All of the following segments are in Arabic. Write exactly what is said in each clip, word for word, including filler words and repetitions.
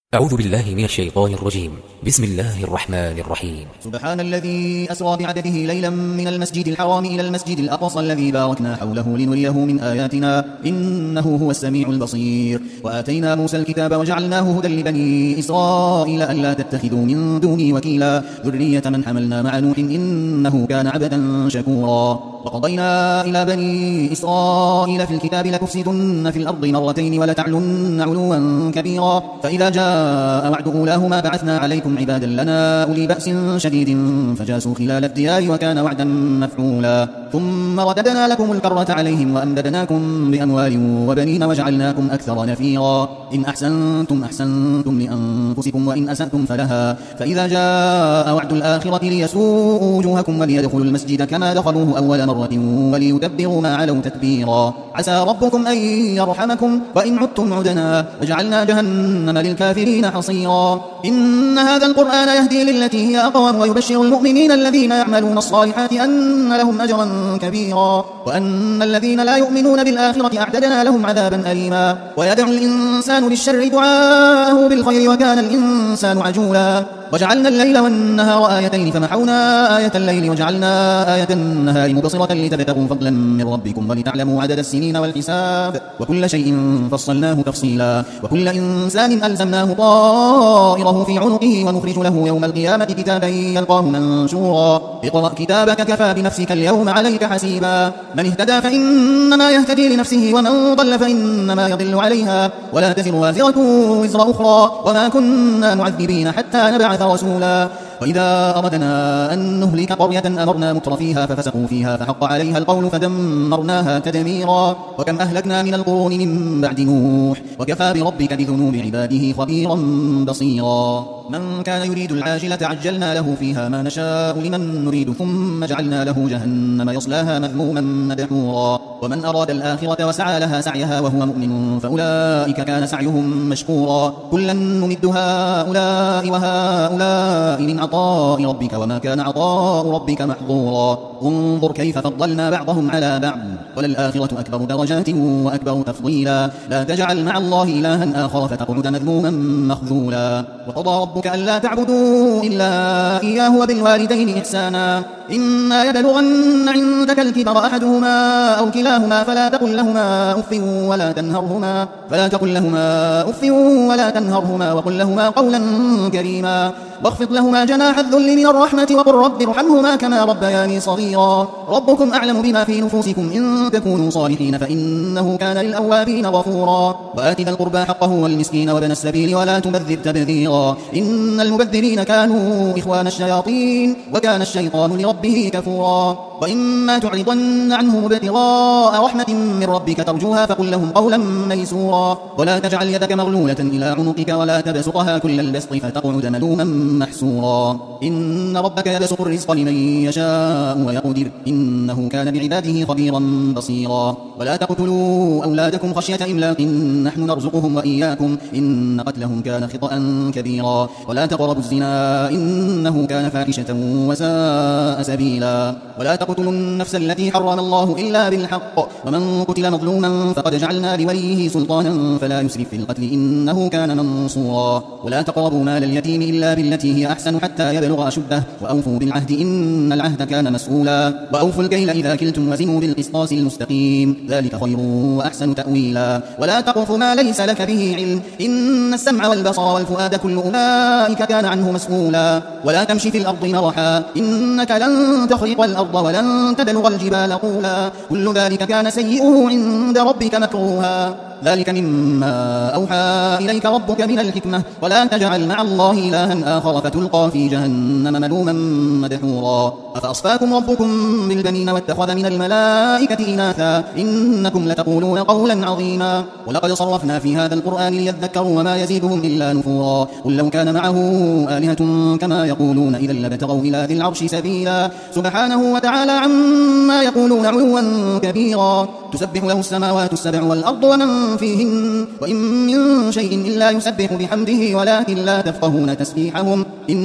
أعوذ بالله من الشيطان الرجيم. بسم الله الرحمن الرحيم. سبحان الذي أسرى بعبده ليلا من المسجد الحرام إلى المسجد الأقصى الذي باركنا حوله لنريه من آياتنا إنه هو السميع البصير. وآتينا موسى الكتاب وجعلناه هدى لبني إسرائيل ألا تتخذوا من دوني وكيلا ذرية من حملنا مع نوح إنه كان عبدا شكورا. وقضينا إلى بني إسرائيل في الكتاب لتفسدن في الأرض مرتين ولتعلن علوا كبيرا فإذا جاء وعد أولاهما بعثنا عليكم عبادا لنا أولي بأس شديد فجاسوا خلال الديار وكان وعدا مفعولا. ثم رددنا لكم الكرة عليهم وأمددناكم بأموال وبنين وجعلناكم أكثر نفيرا. إن أحسنتم أحسنتم لأنفسكم وإن أسأتم فلها فإذا جاء وعد الآخرة ليسوءوا وجوهكم وليدخلوا المسجد كما دخلوه أول مرة وليتبروا ما علوا تتبيرا. عسى ربكم أن يرحمكم وإن عدتم عدنا وجعلنا جهنم للكافرين حصيرا. إن هذا القرآن يهدي للتي هي أقوم ويبشر المؤمنين الذين يعملون الصالحات أن لهم أجرا كبيرا وأن الذين لا يؤمنون بالآخرة أعتدنا لهم عذابا أليما. ويدعو الإنسان بالشر دعاءه بالخير وكان الإنسان عجولا. وجعلنا الليل والنهار آيتين فمحونا آية الليل وجعلنا آية النهار مبصرة لتبتغوا فضلا من ربكم ولتعلموا عدد السنين والحساب وكل شيء فصلناه تفصيلا. وكل إنسان ألزمناه طائره في عنقه ونخرج له يوم القيامة كتابا يلقاه منشورا. اقرأ كتابك كفى بنفسك اليوم عليك حسيبا. من اهتدى فإنما يهتدي لنفسه ومن ضل فإنما يضل عليها ولا تزر وازرة وزر أخرى وما كنا معذبين حتى نبعث رسولا. وإذا أردنا أن نهلك قرية أمرنا متر فيها ففسقوا فيها فحق عليها القول فدمرناها تدميرا. وكم أهلكنا من القرون من بعد نوح وكفى بربك بذنوب عباده خبيرا بصيرا. من كان يريد العاجلة عجلنا له فيها ما نشاء لمن نريد ثم جعلنا له جهنم يصلاها مذموما مدحورا. ومن أراد الآخرة وسعى لها سعيها وهو مؤمن فأولئك كان سعيهم مشكورا. كلا نمد هؤلاء وهؤلاء من عطاء ربك وما كان عطاء ربك محظورا. انظر كيف فضلنا بعضهم على بعض وللآخرة أكبر درجات وأكبر تفضيلا. لا تجعل مع الله إلها آخر فتقعد مذموما مخذولا. وقضى ربك ألا تعبدوا إلا إياه وبالوالدين إحسانا. إما يبلغن عندك الكبر أحدهما أو كلاهما فلا تقل لهما أف ولا تنهرهما فلا تقل لهما أف ولا تنهرهما وقل لهما قولا كريما. واخفض لهما جناح الذل من الرحمة وقل رب ارحمهما كما ربياني صغيرا. ربكم أعلم بما في نفوسكم إن تكونوا صالحين فإنه كان للأوابين غفورا. وآت ذا القربى حقه والمسكين وابن السبيل ولا تبذر تبذيرا إن المبذرين كانوا إخوان الشياطين وكان الشيطان لربه كفورا. وإما تعرضن عنهم ابتغاء رحمة من ربك ترجوها فقل لهم قولا ميسورا. ولا تجعل يدك مغلولة إلى عنقك ولا تبسطها كل البسط فتقعد ملوما محسورا. إن ربك يبسط الرزق لمن يشاء ويقدر إنه كان بعباده خبيرا بصيرا. ولا تقتلوا أولادكم خشية إملاق نحن نرزقهم وإياكم إن قتلهم كان خطأ كبيرا. ولا تقربوا الزنا إنه كان فاحشة وساء سبيلا. ولا تقتلوا النفس التي حرم الله إلا بالحق ومن قتل مظلوما فقد جعلنا لوليه سلطانا فلا يسرف في القتل إنه كان منصورا. ولا تقربوا مال اليتيم إلا بالتي هي أحسن حتى يبلغ أشده وأوفوا بالعهد إن العهد كان مسؤولا. وأوفوا الكيل إذا كلتم وزنوا بالقسطاس المستقيم ذلك خير وأحسن تأويلا. ولا تقف ما ليس لك به علم إن السمع والبصر والفؤاد كل أولئك كان عنه مسؤولا. ولا تمشي في الأرض مرحا إنك لن تخرق الأرض ولن تبلغ الجبال طولا كل ذلك كان سيئه عند ربك مكروها. ذلك مما أوحى إليك ربك من الحكمة. ولا تجعل مع الله إلها آخر فتلقى في جهنم ملوما مدحورا. أفأصفاكم ربكم بالبنين واتخذ من الملائكة إناثا إنكم لتقولون قولا عظيما. ولقد صرفنا في هذا القرآن ليذكروا وما يزيدهم إلا نفورا. قل لو كان معه آلهة كما يقولون إذا لابتغوا إلى ذي العرش سبيلا. سبحانه وتعالى عما يقولون علوا كبيرا. تسبح له السماوات السبع والأرض ومن فيهن وإن من شيء إلا يسبح بحمده ولكن لا تفقهون تسبيحهم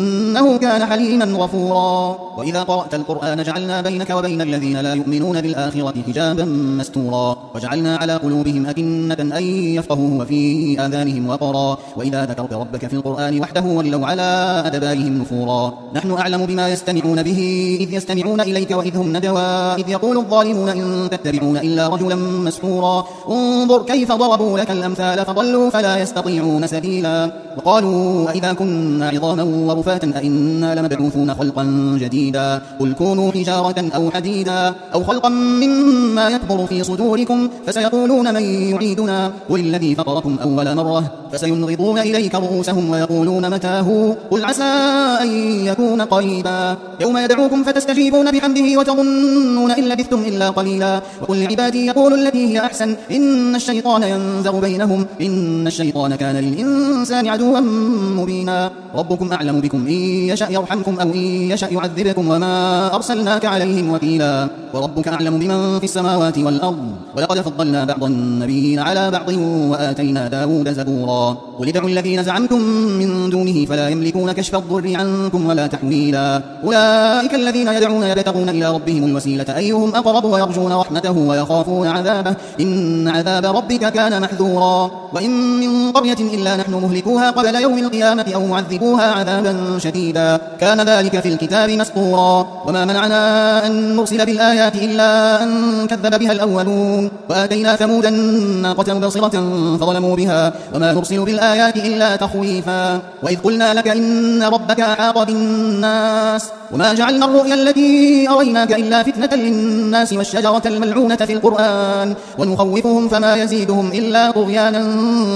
إنه كان حليما غفورا. وإذا قرأت القرآن جعلنا بينك وبين الذين لا يؤمنون بالآخرة حجابا مستورا وجعلنا على قلوبهم أكنة أن يفقهوه وفي آذانهم وقرا وإذا ذكرت ربك في القرآن وحده ولوا على أدبارهم نفورا. نحن أعلم بما يستمعون به إذ يستمعون إليك وإذ هم نجوى إذ يقول الظالمون إن تتبعون إلا رجلا مسحورا. انظر كيف ضربوا لك الأمثال فضلوا فلا يستطيعون سبيلا. وقالوا أئذا كنا عظاما ورفاتا أئنا لمبعوثون خلقا جديدا قل كونوا حجارة أو حديدا أو خلقا مما يكبر في صدوركم فسيقولون من يعيدنا قل الذي فطركم أول مرة فسينغضون إليك رؤوسهم ويقولون متاه قل عسى أن يكون قريبا يوم يدعوكم فتستجيبون بحمده وتظنون إن لبثتم إلا قليلا. وقل لعبادي يقولوا التي هي أحسن إن الشيطان ينزغ بينهم إن الشيطان كان للإنسان عدوا مبينا. ربكم أعلم بكم إن يشأ يرحمكم أو إن يشأ يعذبكم وما أرسلناك عليهم وكيلا. وربك أعلم بمن في السماوات والأرض ولقد فضلنا بعض النبيين على بعض وآتينا داود زبورا. قل ادعوا الذين زعمتم من دونه فلا يملكون كشف الضر عنكم ولا تحويلا. أولئك الذين يدعون يبتغون إلى ربهم الوسيلة أيهم أقرب ويرجون رحمته ويخافون عذابه إن عذاب ربك كان محذورا. وإن من قرية إلا نحن مهلكوها قبل يوم القيامة أو معذبوها عذابا شديدا كان ذلك في الكتاب مسطورا. وما منعنا أن نرسل بالآيات إلا أن كذب بها الأولون وآتينا ثمود الناقة مبصرة فظلموا بها وما نرسل بالآيات إلا تخويفا. وإذ قلنا لك إن ربك أحاط بالناس وما جعلنا الرؤيا التي أريناك إلا فتنة للناس والشجرة الملعونة في القرآن ونخوفهم فما يزيدهم إلا طغيانا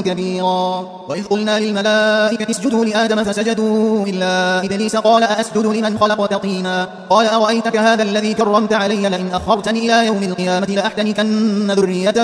كبيرا. وإذ قلنا للملائكة اسجدوا لآدم فسجدوا إلا إبليس قال أأسجد لمن خلقت طينا قال أرأيتك هذا الذي كرمت علي لئن أخرتني إلى يوم القيامة لأحتنكن ذريته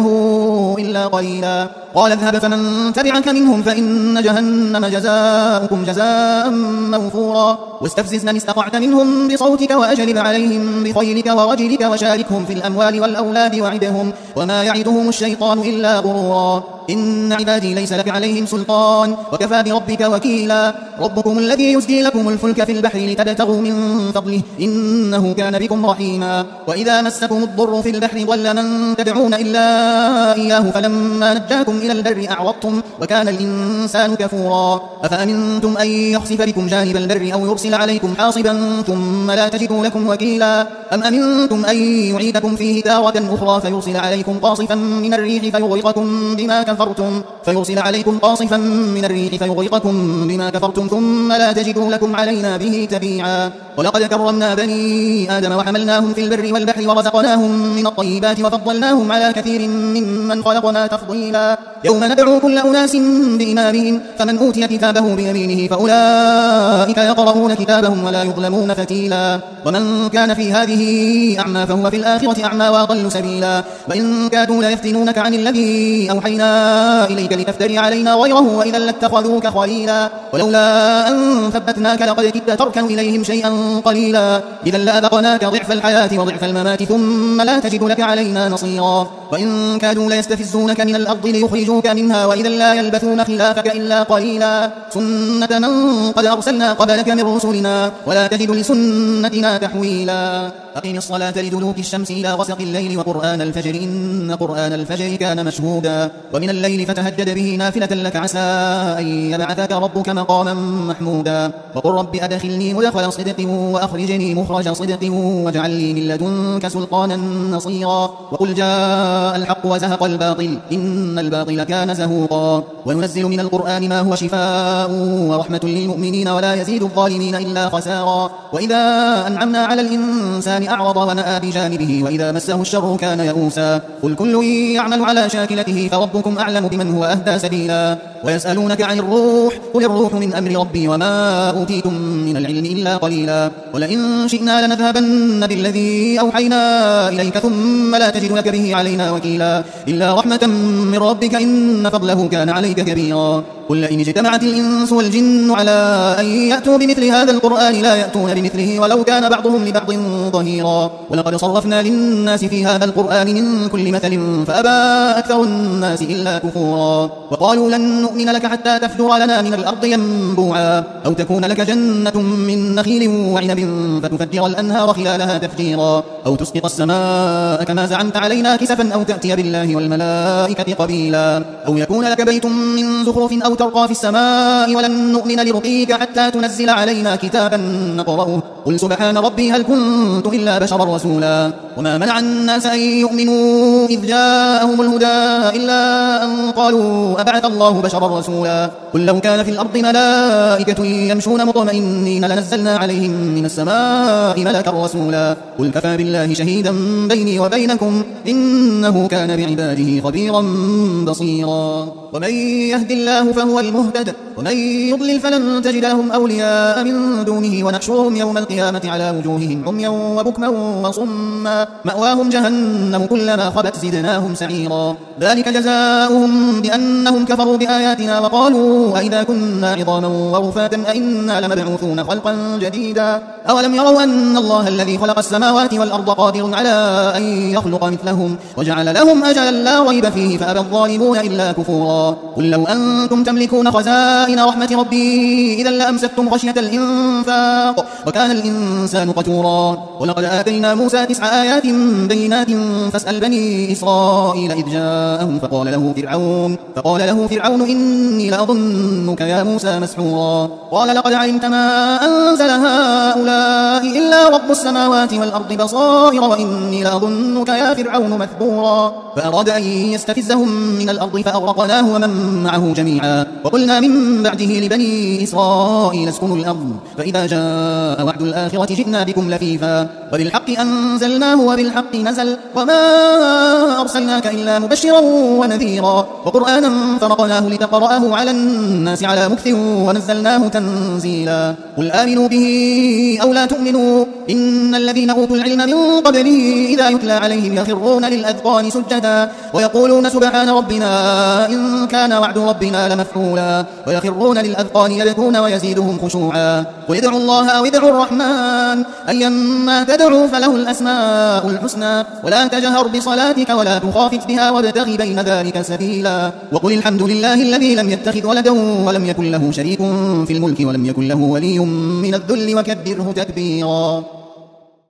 إلا قليلا. قال اذهب فمن تبعك منهم فإن جهنم جزاؤكم جزاء موفورا. واستفزز من استطعت منهم بصوتك وأجلب عليهم بخيلك ورجلك وشاركهم في الأموال والأولاد وعدهم وما يعدهم الشيطان إلا غرورا. إن عبادي ليس لك عليهم سلطان وكفى بربك وكيلا. ربكم الذي يزجي لكم الفلك في البحر لتبتغوا من فضله إنه كان بكم رحيما. وإذا مسكم الضر في البحر ضل من تدعون إلا إياه فلما نجاكم إلى البر أعرضتم وكان الإنسان كفورا. أفأمنتم أن يخسف بكم جانب البر أو يرسل عليكم حاصبا ثم لا تجدوا لكم وكيلا. أم أمنتم أن يعيدكم فيه تارة أخرى فيرسل عليكم قاصفا من الريح فيغرقكم بما كفرتم فيرسل عليكم قاصفا من الريح فيغرقكم بما كفرتم ثم لا تجدوا لكم علينا به تبيعا. ولقد كرمنا بني آدم وحملناهم في البر والبحر ورزقناهم من الطيبات وفضلناهم على كثير ممن خلقنا تفضيلا. يوم ندعو كل أناس بإمامهم فمن أوتي كتابه بيمينه فأولئك يقرؤون كتابهم ولا يظلمون فتيلا. ومن كان في هذه أعمى فهو في الآخرة أعمى وأضل سبيلا. وإن كادوا ليفتنونك عن الذي أوحينا إليك لتفتري علينا غيره وإذا لاتخذوك خليلا. ولولا أن ثبتناك لقد كدت تركن إليهم شيئا قليلا إذا لأذقناك ضعف الحياة وضعف الممات ثم لا تجد لك علينا نصيرا. وإن كادوا ليستفزونك من الأرض ليخرجوك منها وإذا لا يلبثون خلافك إلا قليلا. سنة من قد أرسلنا قبلك من رسلنا ولا تجد لسنتنا تحويلا. أقم الصلاة لدلوك الشمس إلى غسق الليل وقرآن الفجر إن قرآن الفجر كان مشهودا. ومن الليل فتهجد به نافلة لك عسى أن يبعثك ربك مقاما محمودا. وقل رب أدخلني مدخل صدق وأخرجني مخرج صدق واجعل لي من لدنك سلطانا نصيرا. وقل جاء الحق وزهق الباطل إن الباطل كان زهوقا. وننزل من القرآن ما هو شفاء ورحمة للمؤمنين ولا يزيد الظالمين إلا خسارا. وإذا أنعمنا على الإنسان أعرض ونأى بجانبه وإذا مسه الشر كان يئوسا. قل كل يعمل على شاكلته فربكم أعلم بمن هو أهدى سبيلا. ويسألونك عن الروح قل الروح من أمر ربي وما أوتيتم من العلم إلا قليلا. ولئن شئنا لنذهبن بالذي أوحينا إليك ثم لا تجد لك به علينا وكيلا إلا رحمة من ربك إن فضله كان عليك كبيرا. قل لئن اجتمعت الإنس والجن على أن يأتوا بمثل هذا القرآن لا يأتون بمثله ولو كان بعضهم لبعض ظهيرا ولقد صرفنا للناس في هذا القرآن من كل مثل فأبى أكثر الناس إلا كفورا وقالوا لن نؤمن لك حتى تفجر لنا من الأرض ينبوعا أو تكون لك جنة من نخيل وعنب فتفجر الأنهار خلالها تفجيرا أو تسقط السماء كما زعمت علينا كسفا أو تأتي بالله والملائكة قبيلا أو يكون لك بيت من زخرف أو ترقى في السماء ولن نؤمن لرقيك حتى تنزل علينا كتابا نقرأه قل سبحان ربي هل كنت إلا بشرا رسولا وما منع الناس أن يؤمنوا إذ جاءهم الهدى إلا أن قالوا أبعث الله بشرا رسولا قل لو كان في الأرض ملائكة يمشون مطمئنين لنزلنا عليهم من السماء ملكا رسولا قل كفى بالله شهيدا بيني وبينكم إنه كان بعباده خبيرا بصيرا ومن يهد الله فهو المهتد ومن يضلل فلن تجد لهم أولياء من دونه ونحشرهم يوم القيامة على وجوههم عميا وبكما وصما مأواهم جهنم كلما خبت زدناهم سعيرا ذلك جزاؤهم بأنهم كفروا بآياتنا وقالوا أئذا كنا عظاما ورفاتا أئنا لمبعوثون خلقا جديدا أولم يروا أن الله الذي خلق السماوات والأرض قادر على أن يخلق مثلهم وجعل لهم أجلا لا ريب فيه فأبى الظالمون إلا كفورا قل لو أنتم تملكون خزائن رحمة ربي إذا لأمسكتم خشية الإنفاق وكان الإنسان قتورا ولقد آتينا موسى تسع آيات بينات فاسأل بني إسرائيل إذ جاءهم فقال له فرعون فقال له فرعون إني لأظنك يا موسى مسحورا قال لقد علمت ما أنزل هؤلاء إلا رب السماوات والأرض بصائر وإني لأظنك يا فرعون مثبورا فأراد أن يستفزهم من الأرض فأغرقناه ومن معه جميعا وقلنا من بعده لبني إسرائيل اسكنوا الأرض فإذا جاء وعد الآخرة جئنا بكم لفيفا وبالحق أنزلناه وبالحق نزل وما أرسلناك إلا مبشرا ونذيرا وقرآنا فرقناه لتقرأه على الناس على مكث ونزلناه تنزيلا قل آمنوا به أو لا تؤمنوا إن الذين أوتوا العلم من قبله إذا يتلى عليهم يخرون للأذقان سجدا ويقولون سبحان ربنا إن كان وعد ربنا لمفعولا ويخرون للأذقان يبكون ويزيدهم خشوعا قل ادعوا الله أو ادعوا الرحمن أيما تدعوا فله الأسماء الحسنى ولا تجهر بصلاتك ولا تخافت بها وابتغ بين ذلك سبيلا وقل الحمد لله الذي لم يتخذ ولدا ولم يكن له شريك في الملك ولم يكن له ولي من الذل وكبره تكبيرا.